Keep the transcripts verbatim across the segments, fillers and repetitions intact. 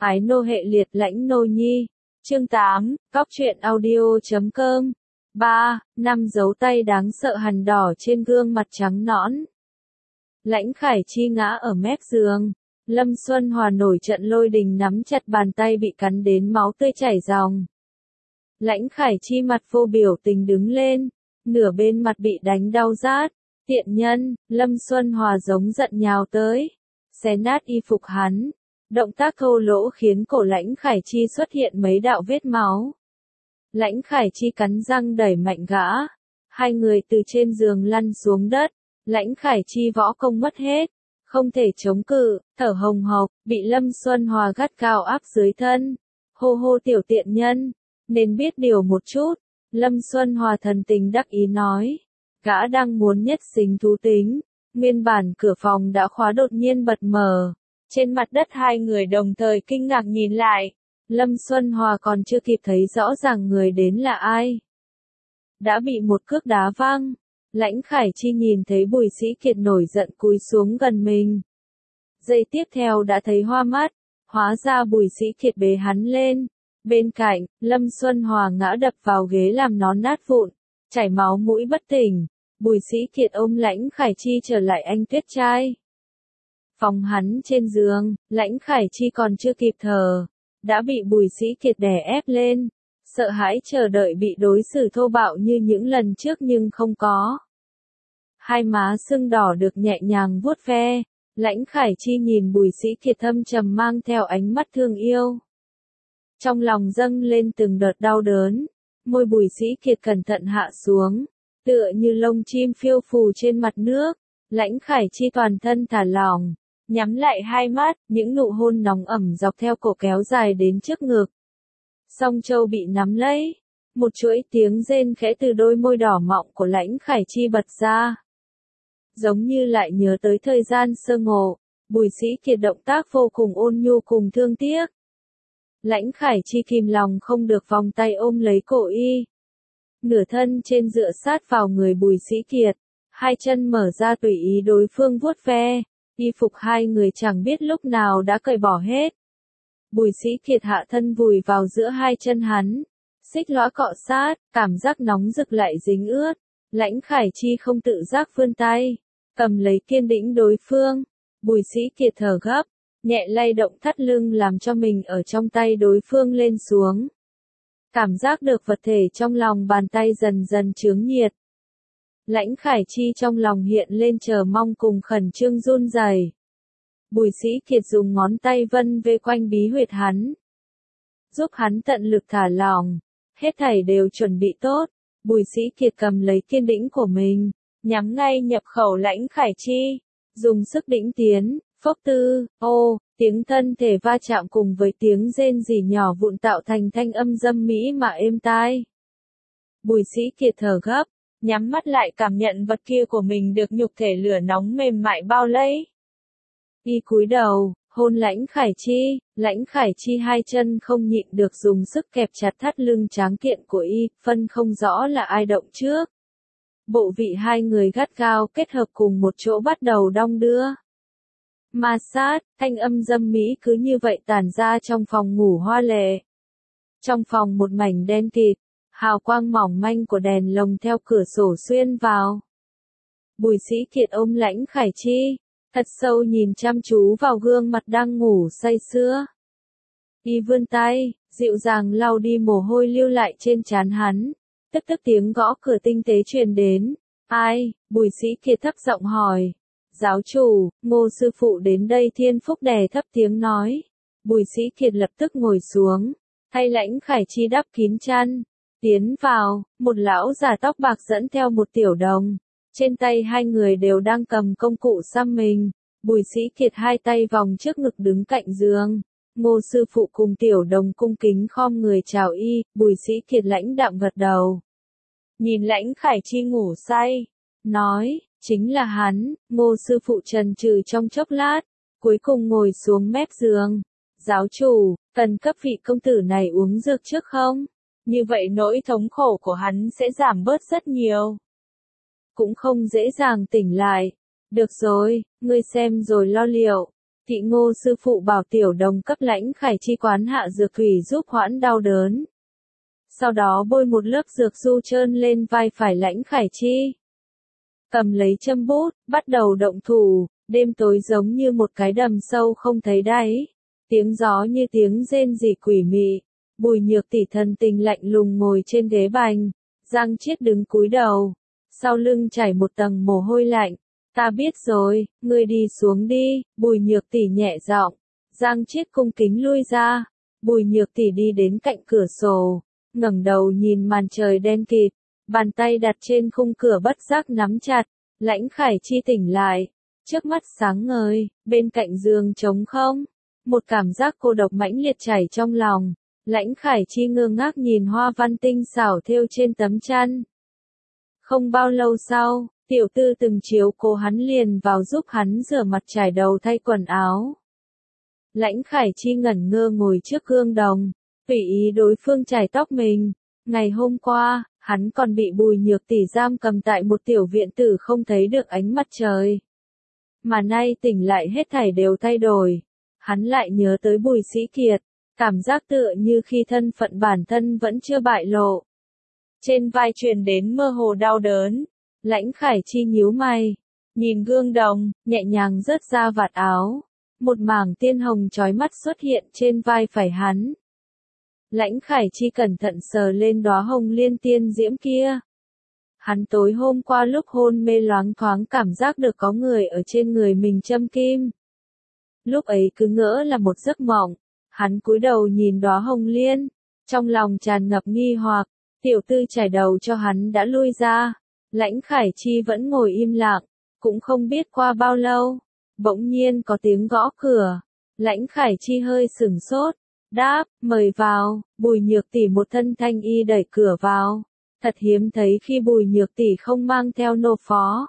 Ái nô hệ liệt lãnh nô nhi. Chương tám, Cóc truyện audio chấm com. ba. Năm dấu tay đáng sợ hằn đỏ trên gương mặt trắng nõn. Lãnh Khải Chi ngã ở mép giường. Lâm Xuân Hòa nổi trận lôi đình nắm chặt bàn tay bị cắn đến máu tươi chảy ròng. Lãnh Khải Chi mặt vô biểu tình đứng lên, nửa bên mặt bị đánh đau rát. Tiện nhân, Lâm Xuân Hòa giống giận nhào tới, xé nát y phục hắn. Động tác thô lỗ khiến cổ Lãnh Khải Chi xuất hiện mấy đạo vết máu. Lãnh Khải Chi cắn răng đẩy mạnh gã. Hai người từ trên giường lăn xuống đất. Lãnh Khải Chi võ công mất hết, không thể chống cự, thở hồng hộc, bị Lâm Xuân Hòa gắt gao áp dưới thân. Hô hô tiểu tiện nhân, nên biết điều một chút. Lâm Xuân Hòa thần tình đắc ý nói. Gã đang muốn nhất sinh thú tính. Nguyên bản cửa phòng đã khóa đột nhiên bật mở. Trên mặt đất hai người đồng thời kinh ngạc nhìn lại. Lâm Xuân Hòa còn chưa kịp thấy rõ ràng người đến là ai. Đã bị một cước đá văng. Lãnh Khải Chi nhìn thấy Bùi Sĩ Kiệt nổi giận cúi xuống gần mình. Giây tiếp theo đã thấy hoa mắt. Hóa ra Bùi Sĩ Kiệt bế hắn lên. Bên cạnh, Lâm Xuân Hòa ngã đập vào ghế làm nó nát vụn. Chảy máu mũi bất tỉnh. Bùi Sĩ Kiệt ôm Lãnh Khải Chi trở lại anh Tuyết trai. Phòng hắn trên giường, Lãnh Khải Chi còn chưa kịp thở, đã bị Bùi Sĩ Kiệt đè ép lên. Sợ hãi chờ đợi bị đối xử thô bạo như những lần trước nhưng không có. Hai má sưng đỏ được nhẹ nhàng vuốt ve. Lãnh Khải Chi nhìn Bùi Sĩ Kiệt thâm trầm mang theo ánh mắt thương yêu. Trong lòng dâng lên từng đợt đau đớn. Môi Bùi Sĩ Kiệt cẩn thận hạ xuống, tựa như lông chim phiêu phù trên mặt nước. Lãnh Khải Chi toàn thân thả lỏng, nhắm lại hai mắt, những nụ hôn nóng ẩm dọc theo cổ kéo dài đến trước ngực. Song châu bị nắm lấy, một chuỗi tiếng rên khẽ từ đôi môi đỏ mọng của Lãnh Khải Chi bật ra. Giống như lại nhớ tới thời gian sơ ngộ, Bùi Sĩ Kiệt động tác vô cùng ôn nhu cùng thương tiếc. Lãnh Khải Chi kìm lòng không được vòng tay ôm lấy cổ y. Nửa thân trên dựa sát vào người Bùi Sĩ Kiệt, hai chân mở ra tùy ý đối phương vuốt ve. Y phục hai người chẳng biết lúc nào đã cởi bỏ hết. Bùi Sĩ Kiệt hạ thân vùi vào giữa hai chân hắn. Xích lõa cọ sát, cảm giác nóng rực lại dính ướt. Lãnh Khải Chi không tự giác vươn tay, cầm lấy kiên đĩnh đối phương. Bùi Sĩ Kiệt thở gấp, nhẹ lay động thắt lưng làm cho mình ở trong tay đối phương lên xuống. Cảm giác được vật thể trong lòng bàn tay dần dần chướng nhiệt. Lãnh Khải Chi trong lòng hiện lên chờ mong cùng khẩn trương run rẩy. Bùi Sĩ Kiệt dùng ngón tay vân vê quanh bí huyệt hắn, giúp hắn tận lực thả lỏng. Hết thảy đều chuẩn bị tốt. Bùi Sĩ Kiệt cầm lấy kiên đĩnh của mình, nhắm ngay nhập khẩu Lãnh Khải Chi, dùng sức đĩnh tiến. Phốc tư, ô, tiếng thân thể va chạm cùng với tiếng rên rỉ nhỏ vụn tạo thành thanh âm dâm mỹ mà êm tai. Bùi Sĩ Kiệt thở gấp, nhắm mắt lại cảm nhận vật kia của mình được nhục thể lửa nóng mềm mại bao lấy. Y cúi đầu, hôn Lãnh Khải Chi. Lãnh Khải Chi hai chân không nhịn được dùng sức kẹp chặt thắt lưng tráng kiện của y, phân không rõ là ai động trước. Bộ vị hai người gắt gao kết hợp cùng một chỗ bắt đầu đong đưa. Ma sát, thanh âm dâm mỹ cứ như vậy tản ra trong phòng ngủ hoa lệ. Trong phòng một mảnh đen kịt, hào quang mỏng manh của đèn lồng theo cửa sổ xuyên vào. Bùi Sĩ Kiệt ôm Lãnh Khải Chi, thật sâu nhìn chăm chú vào gương mặt đang ngủ say sưa. Y vươn tay, dịu dàng lau đi mồ hôi lưu lại trên trán hắn. Tức tức tiếng gõ cửa tinh tế truyền đến. Ai? Bùi Sĩ Kiệt thấp giọng hỏi. Giáo chủ, Ngô sư phụ đến đây. Thiên Phúc đè thấp tiếng nói. Bùi Sĩ Kiệt lập tức ngồi xuống, thay Lãnh Khải Chi đắp kín chăn. Tiến vào, một lão già tóc bạc dẫn theo một tiểu đồng. Trên tay hai người đều đang cầm công cụ xăm mình. Bùi Sĩ Kiệt hai tay vòng trước ngực đứng cạnh giường. Ngô sư phụ cùng tiểu đồng cung kính khom người chào y. Bùi Sĩ Kiệt lãnh đạm gật đầu, nhìn Lãnh Khải Chi ngủ say, nói, chính là hắn. Ngô sư phụ chần chừ trong chốc lát, cuối cùng ngồi xuống mép giường. Giáo chủ, cần cấp vị công tử này uống dược trước không? Như vậy nỗi thống khổ của hắn sẽ giảm bớt rất nhiều. Cũng không dễ dàng tỉnh lại. Được rồi, ngươi xem rồi lo liệu. Thị Ngô sư phụ bảo tiểu đồng cấp Lãnh Khải Chi quán hạ dược thủy giúp hoãn đau đớn. Sau đó bôi một lớp dược du trơn lên vai phải Lãnh Khải Chi. Cầm lấy châm bút, bắt đầu động thủ, đêm tối giống như một cái đầm sâu không thấy đáy. Tiếng gió như tiếng rên rỉ quỷ mị. Bùi Nhược Tỷ thần tình lạnh lùng ngồi trên ghế bành, Giang Chiết đứng cúi đầu, sau lưng chảy một tầng mồ hôi lạnh. Ta biết rồi, ngươi đi xuống đi, Bùi Nhược Tỷ nhẹ giọng. Giang Chiết cung kính lui ra. Bùi Nhược Tỷ đi đến cạnh cửa sổ, ngẩng đầu nhìn màn trời đen kịt, bàn tay đặt trên khung cửa bất giác nắm chặt. Lãnh Khải Chi tỉnh lại, trước mắt sáng ngời, bên cạnh giường trống không, một cảm giác cô độc mãnh liệt chảy trong lòng. Lãnh Khải Chi ngơ ngác nhìn hoa văn tinh xảo thêu trên tấm chăn. Không bao lâu sau, tiểu tư từng chiếu cố hắn liền vào giúp hắn rửa mặt trải đầu thay quần áo. Lãnh Khải Chi ngẩn ngơ ngồi trước gương đồng, tùy ý đối phương chải tóc mình. Ngày hôm qua, hắn còn bị Bùi Nhược Tỷ giam cầm tại một tiểu viện tử không thấy được ánh mặt trời. Mà nay tỉnh lại hết thảy đều thay đổi. Hắn lại nhớ tới Bùi Sĩ Kiệt, cảm giác tựa như khi thân phận bản thân vẫn chưa bại lộ. Trên vai truyền đến mơ hồ đau đớn. Lãnh Khải Chi nhíu mày, nhìn gương đồng, nhẹ nhàng rớt ra vạt áo. Một mảng tiên hồng chói mắt xuất hiện trên vai phải hắn. Lãnh Khải Chi cẩn thận sờ lên đóa hồng liên tiên diễm kia. Hắn tối hôm qua lúc hôn mê loáng thoáng cảm giác được có người ở trên người mình châm kim. Lúc ấy cứ ngỡ là một giấc mộng, hắn cúi đầu nhìn đóa hồng liên, trong lòng tràn ngập nghi hoặc, tiểu tư trải đầu cho hắn đã lui ra. Lãnh Khải Chi vẫn ngồi im lặng, cũng không biết qua bao lâu, bỗng nhiên có tiếng gõ cửa. Lãnh Khải Chi hơi sửng sốt, đáp, mời vào. Bùi Nhược Tỷ một thân thanh y đẩy cửa vào. Thật hiếm thấy khi Bùi Nhược Tỷ không mang theo nô phó.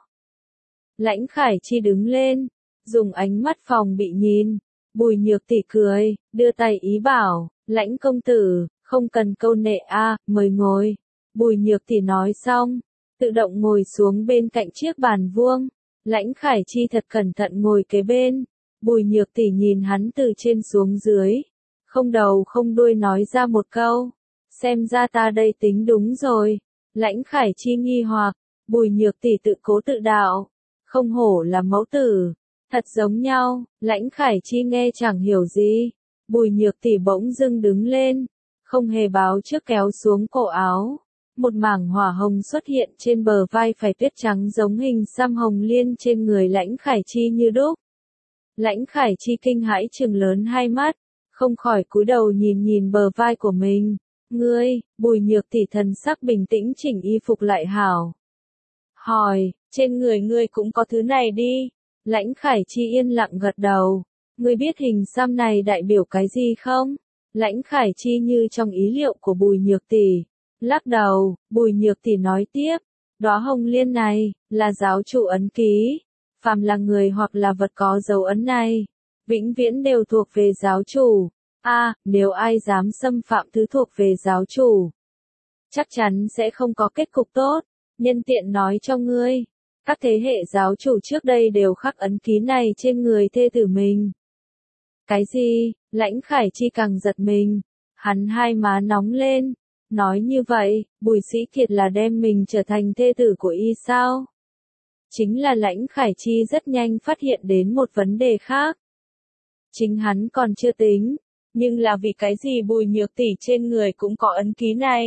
Lãnh Khải Chi đứng lên, dùng ánh mắt phòng bị nhìn. Bùi Nhược Tỷ cười, đưa tay ý bảo, Lãnh công tử, không cần câu nệ a, mời ngồi. Bùi Nhược Tỷ nói xong, tự động ngồi xuống bên cạnh chiếc bàn vuông. Lãnh Khải Chi thật cẩn thận ngồi kế bên. Bùi Nhược Tỷ nhìn hắn từ trên xuống dưới, không đầu không đuôi nói ra một câu, xem ra ta đây tính đúng rồi. Lãnh Khải Chi nghi hoặc, Bùi Nhược Tỷ tự cố tự đạo, không hổ là mẫu tử, thật giống nhau. Lãnh Khải Chi nghe chẳng hiểu gì. Bùi Nhược Tỷ bỗng dưng đứng lên, không hề báo trước kéo xuống cổ áo. Một mảng hỏa hồng xuất hiện trên bờ vai phải tuyết trắng giống hình xăm hồng liên trên người Lãnh Khải Chi như đúc. Lãnh Khải Chi kinh hãi trừng lớn hai mắt, không khỏi cúi đầu nhìn nhìn bờ vai của mình. Ngươi, Bùi Nhược Tỷ thần sắc bình tĩnh chỉnh y phục lại hảo. Hỏi, trên người ngươi cũng có thứ này đi. Lãnh Khải Chi yên lặng gật đầu. Ngươi biết hình xăm này đại biểu cái gì không? Lãnh Khải Chi như trong ý liệu của Bùi Nhược Tỷ. Lắc đầu, Bùi Nhược Tỷ nói tiếp, đóa hồng liên này, là giáo chủ ấn ký. Phàm là người hoặc là vật có dấu ấn này, vĩnh viễn đều thuộc về giáo chủ. A, à, nếu ai dám xâm phạm thứ thuộc về giáo chủ, chắc chắn sẽ không có kết cục tốt. Nhân tiện nói cho ngươi, các thế hệ giáo chủ trước đây đều khắc ấn ký này trên người thê tử mình. Cái gì? Lãnh Khải Chi càng giật mình, hắn hai má nóng lên. Nói như vậy, Bùi Sĩ Kiệt là đem mình trở thành thê tử của y sao? Chính là Lãnh Khải Chi rất nhanh phát hiện đến một vấn đề khác. Chính hắn còn chưa tính, nhưng là vì cái gì Bùi Nhược Tỷ trên người cũng có ấn ký này?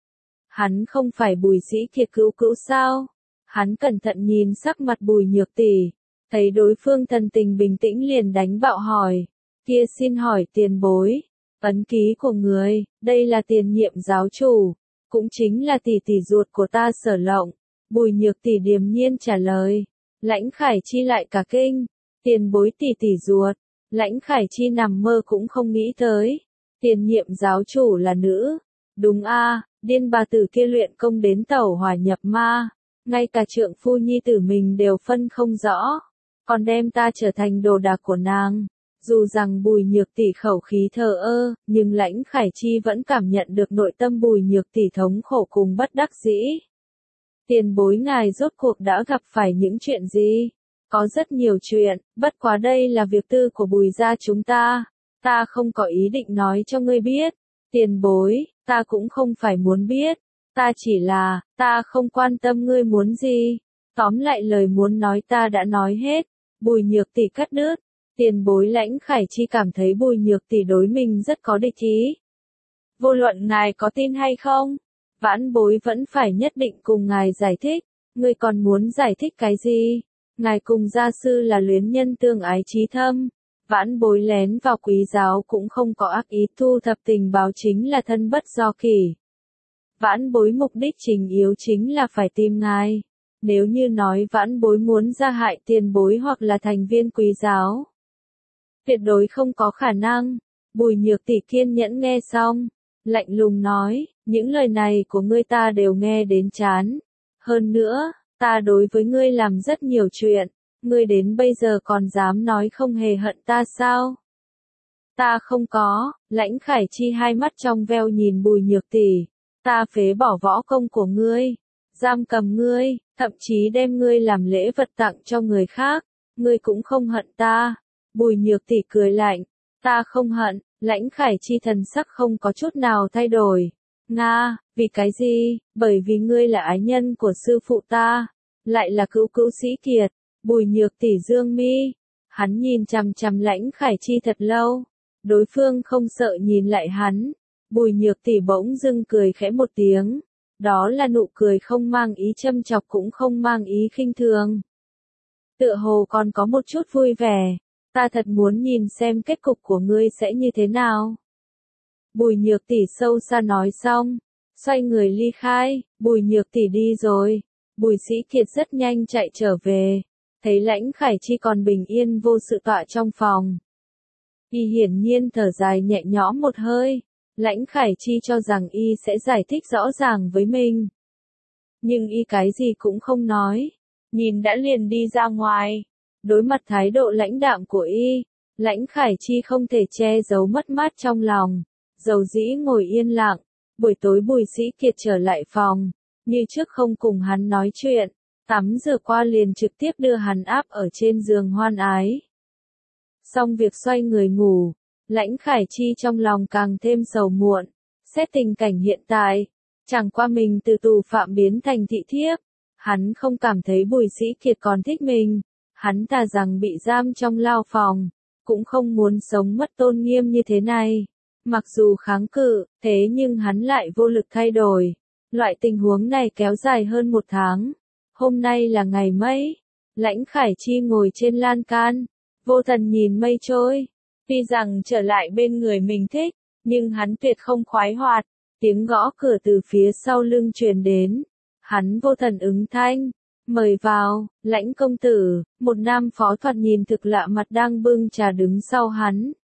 Hắn không phải Bùi Sĩ Kiệt cứu cứu sao? Hắn cẩn thận nhìn sắc mặt Bùi Nhược Tỷ, thấy đối phương thần tình bình tĩnh liền đánh bạo hỏi, kia xin hỏi tiền bối. Ấn ký của người, đây là tiền nhiệm giáo chủ, cũng chính là tỷ tỷ ruột của ta Sở Lộng. Bùi Nhược Tỷ điềm nhiên trả lời. Lãnh Khải Chi lại cả kinh, tiền bối tỷ tỷ ruột. Lãnh Khải Chi nằm mơ cũng không nghĩ tới, tiền nhiệm giáo chủ là nữ. Đúng a, à, điên bà tử kia luyện công đến tẩu hỏa nhập ma, ngay cả trượng phu nhi tử mình đều phân không rõ, còn đem ta trở thành đồ đạc của nàng. Dù rằng Bùi Nhược Tỷ khẩu khí thờ ơ, nhưng Lãnh Khải Chi vẫn cảm nhận được nội tâm Bùi Nhược Tỷ thống khổ cùng bất đắc dĩ. Tiền bối ngài rốt cuộc đã gặp phải những chuyện gì? Có rất nhiều chuyện, bất quá đây là việc tư của Bùi gia chúng ta. Ta không có ý định nói cho ngươi biết. Tiền bối, ta cũng không phải muốn biết. Ta chỉ là, ta không quan tâm ngươi muốn gì. Tóm lại lời muốn nói ta đã nói hết. Bùi Nhược Tỷ cắt đứt. Tiền bối Lãnh Khải Chi cảm thấy Bùi Nhược Tỷ đối mình rất có địch ý. Vô luận ngài có tin hay không, vãn bối vẫn phải nhất định cùng ngài giải thích. Ngươi còn muốn giải thích cái gì? Ngài cùng gia sư là luyến nhân tương ái chí thâm. Vãn bối lén vào Quý giáo cũng không có ác ý, thu thập tình báo chính là thân bất do kỷ. Vãn bối mục đích chính yếu chính là phải tìm ngài. Nếu như nói vãn bối muốn gia hại tiền bối hoặc là thành viên Quý giáo, tuyệt đối không có khả năng. Bùi Nhược Tỷ kiên nhẫn nghe xong, lạnh lùng nói, những lời này của ngươi ta đều nghe đến chán. Hơn nữa, ta đối với ngươi làm rất nhiều chuyện, ngươi đến bây giờ còn dám nói không hề hận ta sao? Ta không có. Lãnh Khải Chi hai mắt trong veo nhìn Bùi Nhược Tỷ, ta phế bỏ võ công của ngươi, giam cầm ngươi, thậm chí đem ngươi làm lễ vật tặng cho người khác, ngươi cũng không hận ta. Bùi Nhược Tỷ cười lạnh, ta không hận. Lãnh Khải Chi thần sắc không có chút nào thay đổi. Nga, vì cái gì? Bởi vì ngươi là ái nhân của sư phụ ta, lại là cữu cữu sĩ kiệt. Bùi Nhược Tỷ dương mi, hắn nhìn chằm chằm Lãnh Khải Chi thật lâu, đối phương không sợ nhìn lại hắn. Bùi Nhược Tỷ bỗng dưng cười khẽ một tiếng, đó là nụ cười không mang ý châm chọc cũng không mang ý khinh thường. Tựa hồ còn có một chút vui vẻ, ta thật muốn nhìn xem kết cục của ngươi sẽ như thế nào. Bùi Nhược Tỷ sâu xa nói xong, xoay người ly khai. Bùi Nhược Tỷ đi rồi, Bùi Sĩ Kiệt rất nhanh chạy trở về, thấy Lãnh Khải Chi còn bình yên vô sự tọa trong phòng. Y hiển nhiên thở dài nhẹ nhõm một hơi. Lãnh Khải Chi cho rằng y sẽ giải thích rõ ràng với mình, nhưng y cái gì cũng không nói, nhìn đã liền đi ra ngoài. Đối mặt thái độ lãnh đạm của y, Lãnh Khải Chi không thể che giấu mất mát trong lòng, dầu dĩ ngồi yên lặng. Buổi tối Bùi Sĩ Kiệt trở lại phòng, như trước không cùng hắn nói chuyện, tắm rửa qua liền trực tiếp đưa hắn áp ở trên giường hoan ái. Xong việc xoay người ngủ, Lãnh Khải Chi trong lòng càng thêm sầu muộn. Xét tình cảnh hiện tại, chẳng qua mình từ tù phạm biến thành thị thiếp, hắn không cảm thấy Bùi Sĩ Kiệt còn thích mình. Hắn thà rằng bị giam trong lao phòng, cũng không muốn sống mất tôn nghiêm như thế này. Mặc dù kháng cự, thế nhưng hắn lại vô lực thay đổi. Loại tình huống này kéo dài hơn một tháng. Hôm nay là ngày mấy? Lãnh Khải Chi ngồi trên lan can, vô thần nhìn mây trôi. Tuy rằng trở lại bên người mình thích, nhưng hắn tuyệt không khoái hoạt. Tiếng gõ cửa từ phía sau lưng truyền đến. Hắn vô thần ứng thanh. Mời vào. Lãnh công tử. Một nam phó thoạt nhìn thực lạ mặt đang bưng trà đứng sau hắn.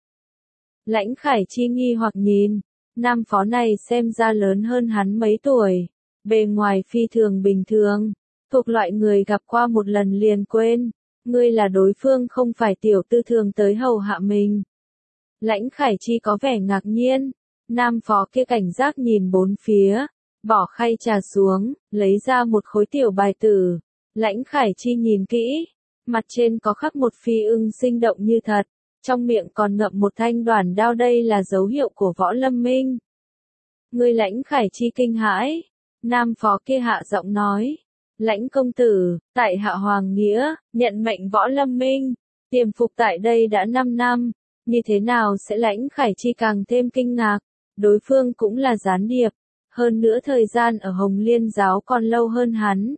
Lãnh Khải Chi nghi hoặc nhìn. Nam phó này xem ra lớn hơn hắn mấy tuổi. Bề ngoài phi thường bình thường, thuộc loại người gặp qua một lần liền quên. Ngươi là đối phương không phải tiểu tư thường tới hầu hạ mình. Lãnh Khải Chi có vẻ ngạc nhiên. Nam phó kia cảnh giác nhìn bốn phía, bỏ khay trà xuống, lấy ra một khối tiểu bài tử. Lãnh Khải Chi nhìn kỹ, mặt trên có khắc một phi ưng sinh động như thật, trong miệng còn ngậm một thanh đoản đao, đây là dấu hiệu của Võ Lâm Minh. Người Lãnh Khải Chi kinh hãi, nam phó kia hạ giọng nói, Lãnh công tử, tại hạ Hoàng Nghĩa, nhận mệnh Võ Lâm Minh, tiềm phục tại đây đã năm năm, như thế nào sẽ? Lãnh Khải Chi càng thêm kinh ngạc, đối phương cũng là gián điệp, hơn nữa thời gian ở Hồng Liên giáo còn lâu hơn hắn.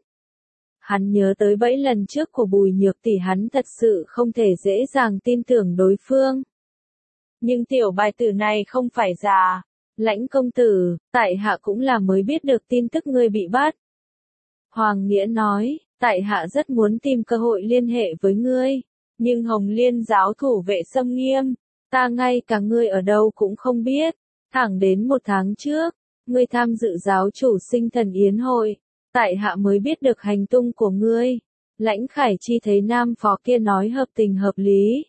Hắn nhớ tới bẫy lần trước của Bùi Nhược Tỷ, hắn thật sự không thể dễ dàng tin tưởng đối phương. Nhưng tiểu bài tử này không phải giả. Lãnh công tử, tại hạ cũng là mới biết được tin tức ngươi bị bắt. Hoàng Nghĩa nói, tại hạ rất muốn tìm cơ hội liên hệ với ngươi, nhưng Hồng Liên giáo thủ vệ xâm nghiêm, ta ngay cả ngươi ở đâu cũng không biết. Thẳng đến một tháng trước, ngươi tham dự giáo chủ sinh thần yến hội, tại hạ mới biết được hành tung của ngươi. Lãnh Khải Chi thấy nam phó kia nói hợp tình hợp lý,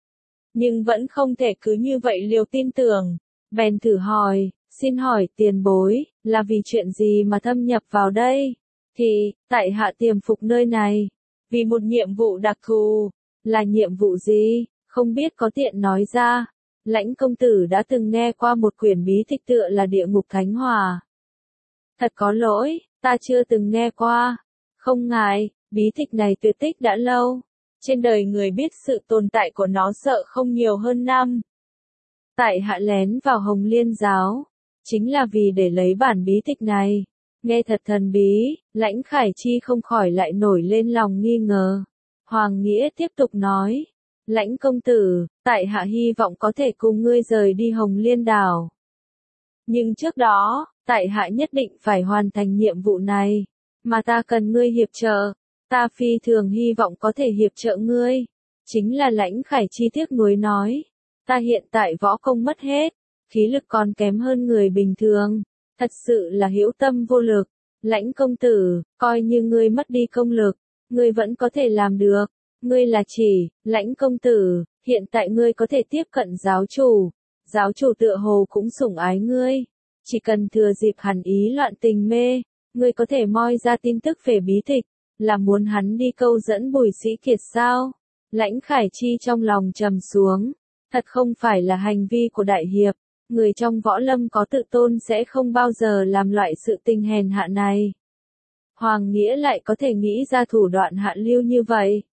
nhưng vẫn không thể cứ như vậy liều tin tưởng, bèn thử hỏi, xin hỏi tiền bối, là vì chuyện gì mà thâm nhập vào đây? Thì, tại hạ tiềm phục nơi này, Vì một nhiệm vụ đặc thù. Là nhiệm vụ gì? Không biết có tiện nói ra. Lãnh công tử đã từng nghe qua một quyển bí tịch tựa là Địa Ngục Thánh Hỏa. Thật có lỗi, ta chưa từng nghe qua. Không ngại, bí tịch này tuyệt tích đã lâu. Trên đời người biết sự tồn tại của nó sợ không nhiều hơn năm. Tại hạ lén vào Hồng Liên giáo. Chính là vì để lấy bản bí tịch này. Nghe thật thần bí, Lãnh Khải Chi không khỏi lại nổi lên lòng nghi ngờ. Hoàng Nghĩa tiếp tục nói. Lãnh công tử, tại hạ hy vọng có thể cùng ngươi rời đi Hồng Liên đảo. Nhưng trước đó, tại hạ nhất định phải hoàn thành nhiệm vụ này. Mà ta cần ngươi hiệp trợ. Ta phi thường hy vọng có thể hiệp trợ ngươi. Chính là Lãnh Khải Chi tiếc nuối nói. Ta hiện tại võ công mất hết. Khí lực còn kém hơn người bình thường. Thật sự là hữu tâm vô lực. Lãnh công tử, coi như ngươi mất đi công lực. Ngươi vẫn có thể làm được. Ngươi là chỉ, Lãnh công tử, hiện tại ngươi có thể tiếp cận giáo chủ. Giáo chủ tựa hồ cũng sủng ái ngươi. Chỉ cần thừa dịp hắn ý loạn tình mê, ngươi có thể moi ra tin tức về bí tịch. Là muốn hắn đi câu dẫn Bùi Sĩ Kiệt sao? Lãnh Khải Chi trong lòng trầm xuống. Thật không phải là hành vi của đại hiệp. Người trong võ lâm có tự tôn sẽ không bao giờ làm loại sự tình hèn hạ này. Hoàng Nghĩa lại có thể nghĩ ra thủ đoạn hạ lưu như vậy.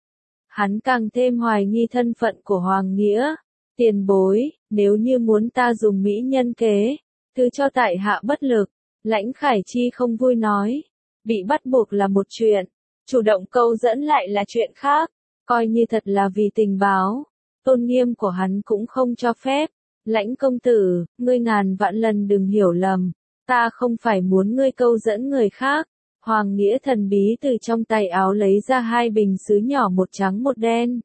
Hắn càng thêm hoài nghi thân phận của Hoàng Nghĩa. Tiền bối, nếu như muốn ta dùng mỹ nhân kế, thứ cho tại hạ bất lực. Lãnh Khải Chi không vui nói. Bị bắt buộc là một chuyện, chủ động câu dẫn lại là chuyện khác. Coi như thật là vì tình báo, tôn nghiêm của hắn cũng không cho phép. Lãnh công tử, ngươi ngàn vạn lần đừng hiểu lầm. Ta không phải muốn ngươi câu dẫn người khác. Hoàng Nghĩa thần bí từ trong tay áo lấy ra hai bình sứ nhỏ một trắng một đen.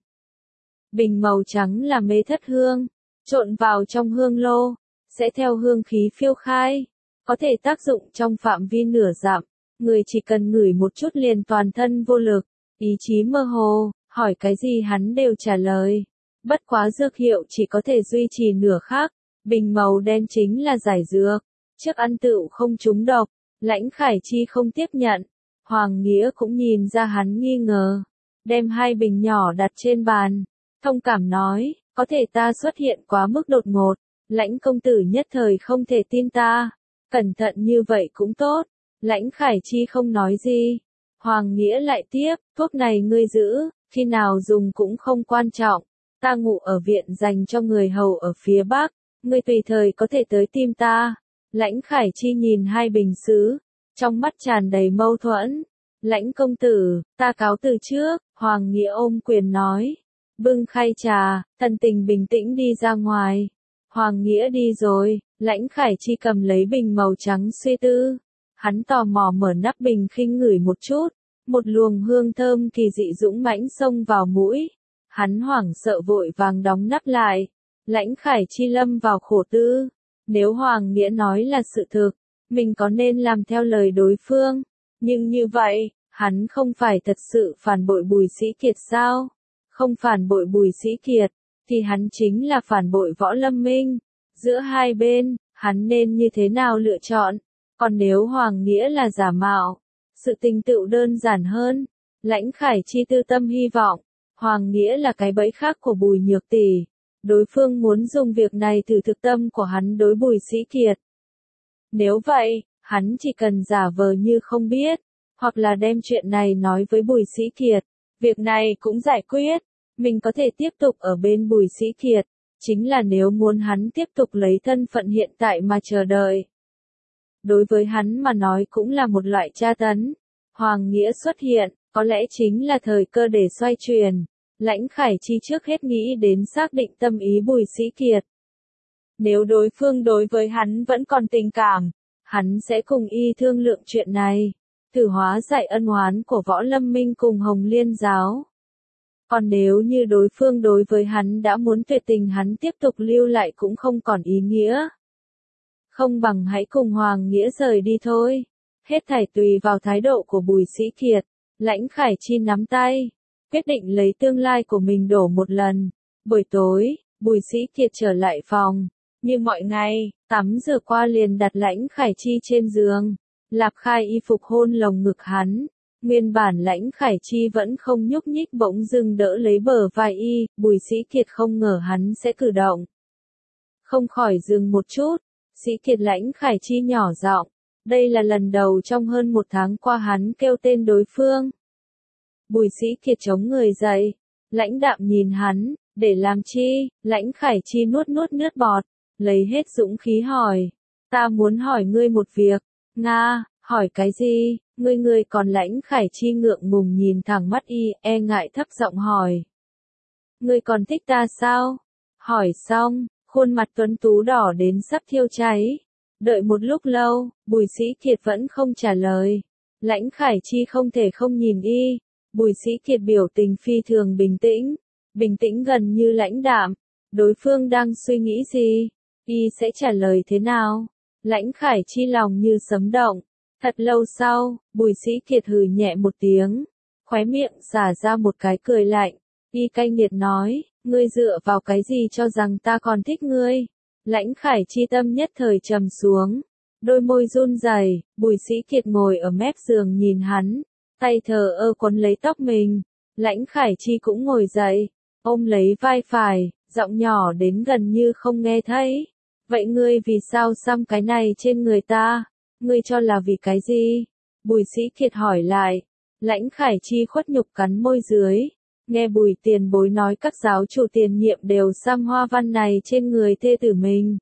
Bình màu trắng là mê thất hương, trộn vào trong hương lô, sẽ theo hương khí phiêu khai, có thể tác dụng trong phạm vi nửa dặm. Người chỉ cần ngửi một chút liền toàn thân vô lực, ý chí mơ hồ, hỏi cái gì hắn đều trả lời. Bất quá dược hiệu chỉ có thể duy trì nửa khắc, bình màu đen chính là giải dược, trước ăn tựu không trúng độc. Lãnh Khải Chi không tiếp nhận, Hoàng Nghĩa cũng nhìn ra hắn nghi ngờ, đem hai bình nhỏ đặt trên bàn, thông cảm nói, có thể ta xuất hiện quá mức đột ngột, Lãnh công tử nhất thời không thể tin ta, cẩn thận như vậy cũng tốt. Lãnh Khải Chi không nói gì. Hoàng Nghĩa lại tiếp, thuốc này ngươi giữ, khi nào dùng cũng không quan trọng. Ta ngủ ở viện dành cho người hầu ở phía Bắc, ngươi tùy thời có thể tới tìm ta. Lãnh Khải Chi nhìn hai bình sứ, trong mắt tràn đầy mâu thuẫn. Lãnh công tử, ta cáo từ trước, Hoàng Nghĩa ôm quyền nói. Bưng khay trà, thần tình bình tĩnh đi ra ngoài. Hoàng Nghĩa đi rồi, Lãnh Khải Chi cầm lấy bình màu trắng suy tư. Hắn tò mò mở nắp bình khinh ngửi một chút, một luồng hương thơm kỳ dị dũng mãnh xông vào mũi. Hắn hoảng sợ vội vàng đóng nắp lại. Lãnh Khải Chi lâm vào khổ tư. Nếu Hoàng Nghĩa nói là sự thực, mình có nên làm theo lời đối phương? Nhưng như vậy, hắn không phải thật sự phản bội Bùi Sĩ Kiệt sao? Không phản bội Bùi Sĩ Kiệt, thì hắn chính là phản bội Võ Lâm Minh. Giữa hai bên, hắn nên như thế nào lựa chọn? Còn nếu Hoàng Nghĩa là giả mạo, sự tình tựu đơn giản hơn. Lãnh Khải Chi tư tâm hy vọng, Hoàng Nghĩa là cái bẫy khác của Bùi Nhược Tỷ. Đối phương muốn dùng việc này thử thực tâm của hắn đối Bùi Sĩ Kiệt. Nếu vậy, hắn chỉ cần giả vờ như không biết, hoặc là đem chuyện này nói với Bùi Sĩ Kiệt. Việc này cũng giải quyết, mình có thể tiếp tục ở bên Bùi Sĩ Kiệt. Chính là nếu muốn hắn tiếp tục lấy thân phận hiện tại mà chờ đợi. Đối với hắn mà nói cũng là một loại tra tấn. Hoàng Nghĩa xuất hiện, có lẽ chính là thời cơ để xoay chuyển. Lãnh Khải Chi trước hết nghĩ đến xác định tâm ý Bùi Sĩ Kiệt. Nếu đối phương đối với hắn vẫn còn tình cảm, hắn sẽ cùng y thương lượng chuyện này, thử hóa giải ân oán của Võ Lâm Minh cùng Hồng Liên giáo. Còn nếu như đối phương đối với hắn đã muốn tuyệt tình, hắn tiếp tục lưu lại cũng không còn ý nghĩa. Không bằng hãy cùng Hoàng Nghĩa rời đi thôi. Hết thảy tùy vào thái độ của Bùi Sĩ Kiệt. Lãnh Khải Chi nắm tay, quyết định lấy tương lai của mình đổ một lần. Buổi tối, Bùi Sĩ Kiệt trở lại phòng. Như mọi ngày, tắm rửa qua liền đặt Lãnh Khải Chi trên giường. Lạp Khai y phục hôn lồng ngực hắn. Nguyên bản Lãnh Khải Chi vẫn không nhúc nhích bỗng dưng đỡ lấy bờ vai y, Bùi Sĩ Kiệt không ngờ hắn sẽ cử động. Không khỏi dừng một chút, Sĩ Kiệt. Lãnh Khải Chi nhỏ giọng, đây là lần đầu trong hơn một tháng qua hắn kêu tên đối phương. Bùi Sĩ Kiệt chống người dậy, lãnh đạm nhìn hắn, để làm chi? Lãnh Khải Chi nuốt nuốt nước bọt, lấy hết dũng khí hỏi, ta muốn hỏi ngươi một việc. Nga, hỏi cái gì? Ngươi ngươi còn Lãnh Khải Chi ngượng ngùng nhìn thẳng mắt y, e ngại thấp giọng hỏi. Ngươi còn thích ta sao? Hỏi xong, khuôn mặt tuấn tú đỏ đến sắp thiêu cháy. Đợi một lúc lâu, Bùi Sĩ Kiệt vẫn không trả lời. Lãnh Khải Chi không thể không nhìn y. Bùi Sĩ Kiệt biểu tình phi thường bình tĩnh, bình tĩnh gần như lãnh đạm. Đối phương đang suy nghĩ gì? Y sẽ trả lời thế nào? Lãnh Khải Chi lòng như sấm động. Thật lâu sau, Bùi Sĩ Kiệt hừ nhẹ một tiếng, khóe miệng xả ra một cái cười lạnh. Y cay nghiệt nói, ngươi dựa vào cái gì cho rằng ta còn thích ngươi? Lãnh Khải Chi tâm nhất thời trầm xuống, đôi môi run rẩy. Bùi Sĩ Kiệt ngồi ở mép giường nhìn hắn, tay thờ ơ quấn lấy tóc mình. Lãnh Khải Chi cũng ngồi dậy, ôm lấy vai phải, giọng nhỏ đến gần như không nghe thấy. Vậy ngươi vì sao xăm cái này trên người ta? Ngươi cho là vì cái gì? Bùi Sĩ Kiệt hỏi lại. Lãnh Khải Chi khuất nhục cắn môi dưới. Nghe Bùi tiền bối nói các giáo chủ tiền nhiệm đều xăm hoa văn này trên người thê tử mình.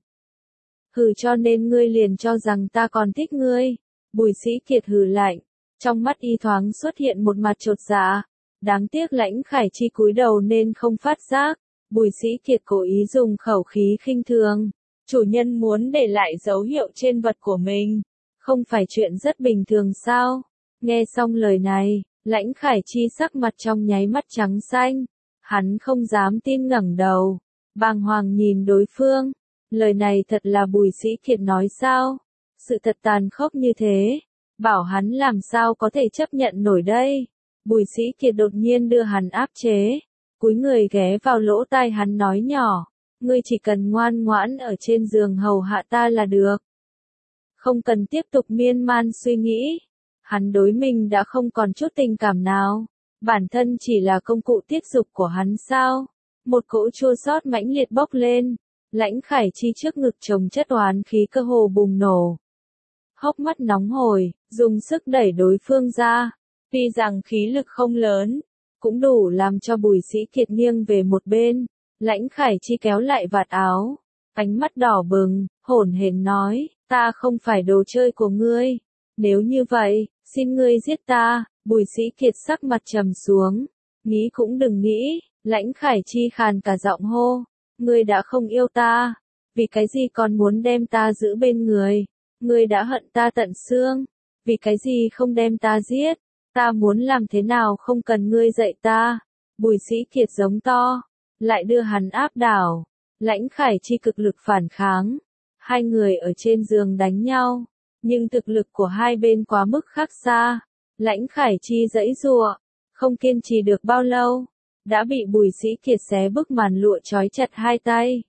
Hừ, cho nên ngươi liền cho rằng ta còn thích ngươi. Bùi Sĩ Kiệt hừ lạnh. Trong mắt y thoáng xuất hiện một mặt chột dạ. Đáng tiếc Lãnh Khải Chi cúi đầu nên không phát giác. Bùi Sĩ Kiệt cố ý dùng khẩu khí khinh thường. Chủ nhân muốn để lại dấu hiệu trên vật của mình. Không phải chuyện rất bình thường sao? Nghe xong lời này, Lãnh Khải Chi sắc mặt trong nháy mắt trắng xanh. Hắn không dám tin ngẩng đầu, bàng hoàng nhìn đối phương. Lời này thật là Bùi Sĩ Kiệt nói sao? Sự thật tàn khốc như thế, bảo hắn làm sao có thể chấp nhận nổi đây? Bùi Sĩ Kiệt đột nhiên đưa hắn áp chế, cúi người ghé vào lỗ tai hắn nói nhỏ, ngươi chỉ cần ngoan ngoãn ở trên giường hầu hạ ta là được. Không cần tiếp tục miên man suy nghĩ. Hắn đối mình đã không còn chút tình cảm nào. Bản thân chỉ là công cụ tiết dục của hắn sao? Một cỗ chua xót mãnh liệt bốc lên. Lãnh Khải Chi trước ngực chồng chất oán khí cơ hồ bùng nổ. Hốc mắt nóng hổi, dùng sức đẩy đối phương ra. Tuy rằng khí lực không lớn, cũng đủ làm cho Bùi Sĩ Kiệt nghiêng về một bên. Lãnh Khải Chi kéo lại vạt áo, ánh mắt đỏ bừng, hổn hển nói, ta không phải đồ chơi của ngươi. Nếu như vậy, xin ngươi giết ta. Bùi Sĩ Kiệt sắc mặt trầm xuống, nghĩ cũng đừng nghĩ. Lãnh Khải Chi khàn cả giọng hô, ngươi đã không yêu ta, vì cái gì còn muốn đem ta giữ bên người? Ngươi đã hận ta tận xương, vì cái gì không đem ta giết? Ta muốn làm thế nào không cần ngươi dạy ta. Bùi Sĩ Kiệt giống to, lại đưa hắn áp đảo. Lãnh Khải Chi cực lực phản kháng. Hai người ở trên giường đánh nhau, nhưng thực lực của hai bên quá mức khác xa. Lãnh Khải Chi giãy giụa, không kiên trì được bao lâu, đã bị Bùi Sĩ Kiệt xé bức màn lụa trói chặt hai tay.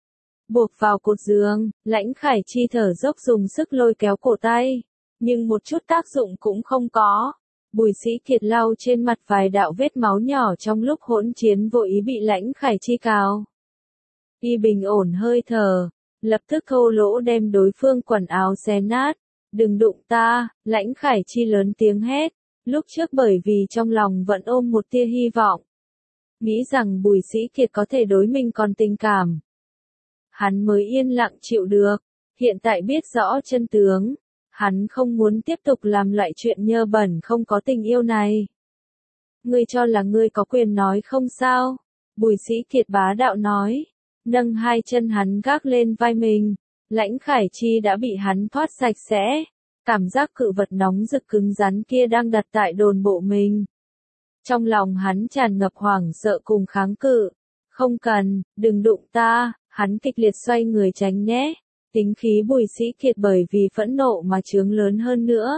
Buộc vào cột giường, Lãnh Khải Chi thở dốc dùng sức lôi kéo cổ tay, nhưng một chút tác dụng cũng không có. Bùi Sĩ Kiệt lau trên mặt vài đạo vết máu nhỏ trong lúc hỗn chiến vội ý bị Lãnh Khải Chi cào. Y bình ổn hơi thở, lập tức thô lỗ đem đối phương quần áo xé nát. Đừng đụng ta, Lãnh Khải Chi lớn tiếng hét. Lúc trước bởi vì trong lòng vẫn ôm một tia hy vọng, nghĩ rằng Bùi Sĩ Kiệt có thể đối mình còn tình cảm, hắn mới yên lặng chịu được. Hiện tại biết rõ chân tướng, hắn không muốn tiếp tục làm loại chuyện nhơ bẩn không có tình yêu này. Ngươi cho là ngươi có quyền nói không sao? Bùi Sĩ Kiệt bá đạo nói, nâng hai chân hắn gác lên vai mình. Lãnh Khải Chi đã bị hắn thoát sạch sẽ. Cảm giác cự vật nóng rực cứng rắn kia đang đặt tại đồn bộ mình. Trong lòng hắn tràn ngập hoảng sợ cùng kháng cự. Không cần, đừng đụng ta. Hắn kịch liệt xoay người tránh né. Tính khí Bùi Sĩ Kiệt bởi vì phẫn nộ mà chướng lớn hơn nữa.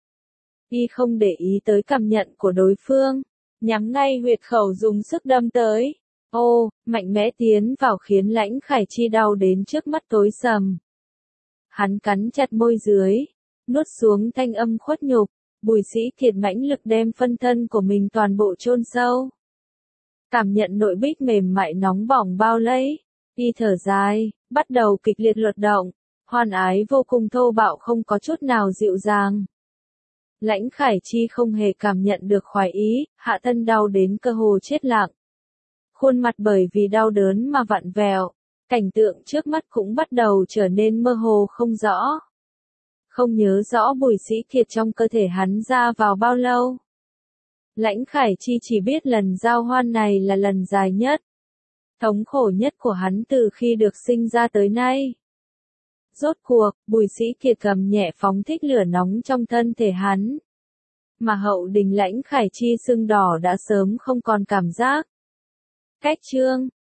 Y không để ý tới cảm nhận của đối phương, nhắm ngay huyệt khẩu dùng sức đâm tới. Ô, mạnh mẽ tiến vào khiến Lãnh Khải Chi đau đến trước mắt tối sầm. Hắn cắn chặt môi dưới, nuốt xuống thanh âm khuất nhục, Bùi Sĩ Kiệt mãnh lực đem phân thân của mình toàn bộ chôn sâu. Cảm nhận nội bích mềm mại nóng bỏng bao lấy, y thở dài, bắt đầu kịch liệt luật động, hoan ái vô cùng thô bạo không có chút nào dịu dàng. Lãnh Khải Chi không hề cảm nhận được khoái ý, hạ thân đau đến cơ hồ chết lặng. Khuôn mặt bởi vì đau đớn mà vặn vẹo, cảnh tượng trước mắt cũng bắt đầu trở nên mơ hồ không rõ. Không nhớ rõ Bùi Sĩ Kiệt trong cơ thể hắn ra vào bao lâu. Lãnh Khải Chi chỉ biết lần giao hoan này là lần dài nhất, thống khổ nhất của hắn từ khi được sinh ra tới nay. Rốt cuộc, Bùi Sĩ Kiệt cầm nhẹ phóng thích lửa nóng trong thân thể hắn. Mà hậu đình Lãnh Khải Chi sưng đỏ đã sớm không còn cảm giác. Cách chương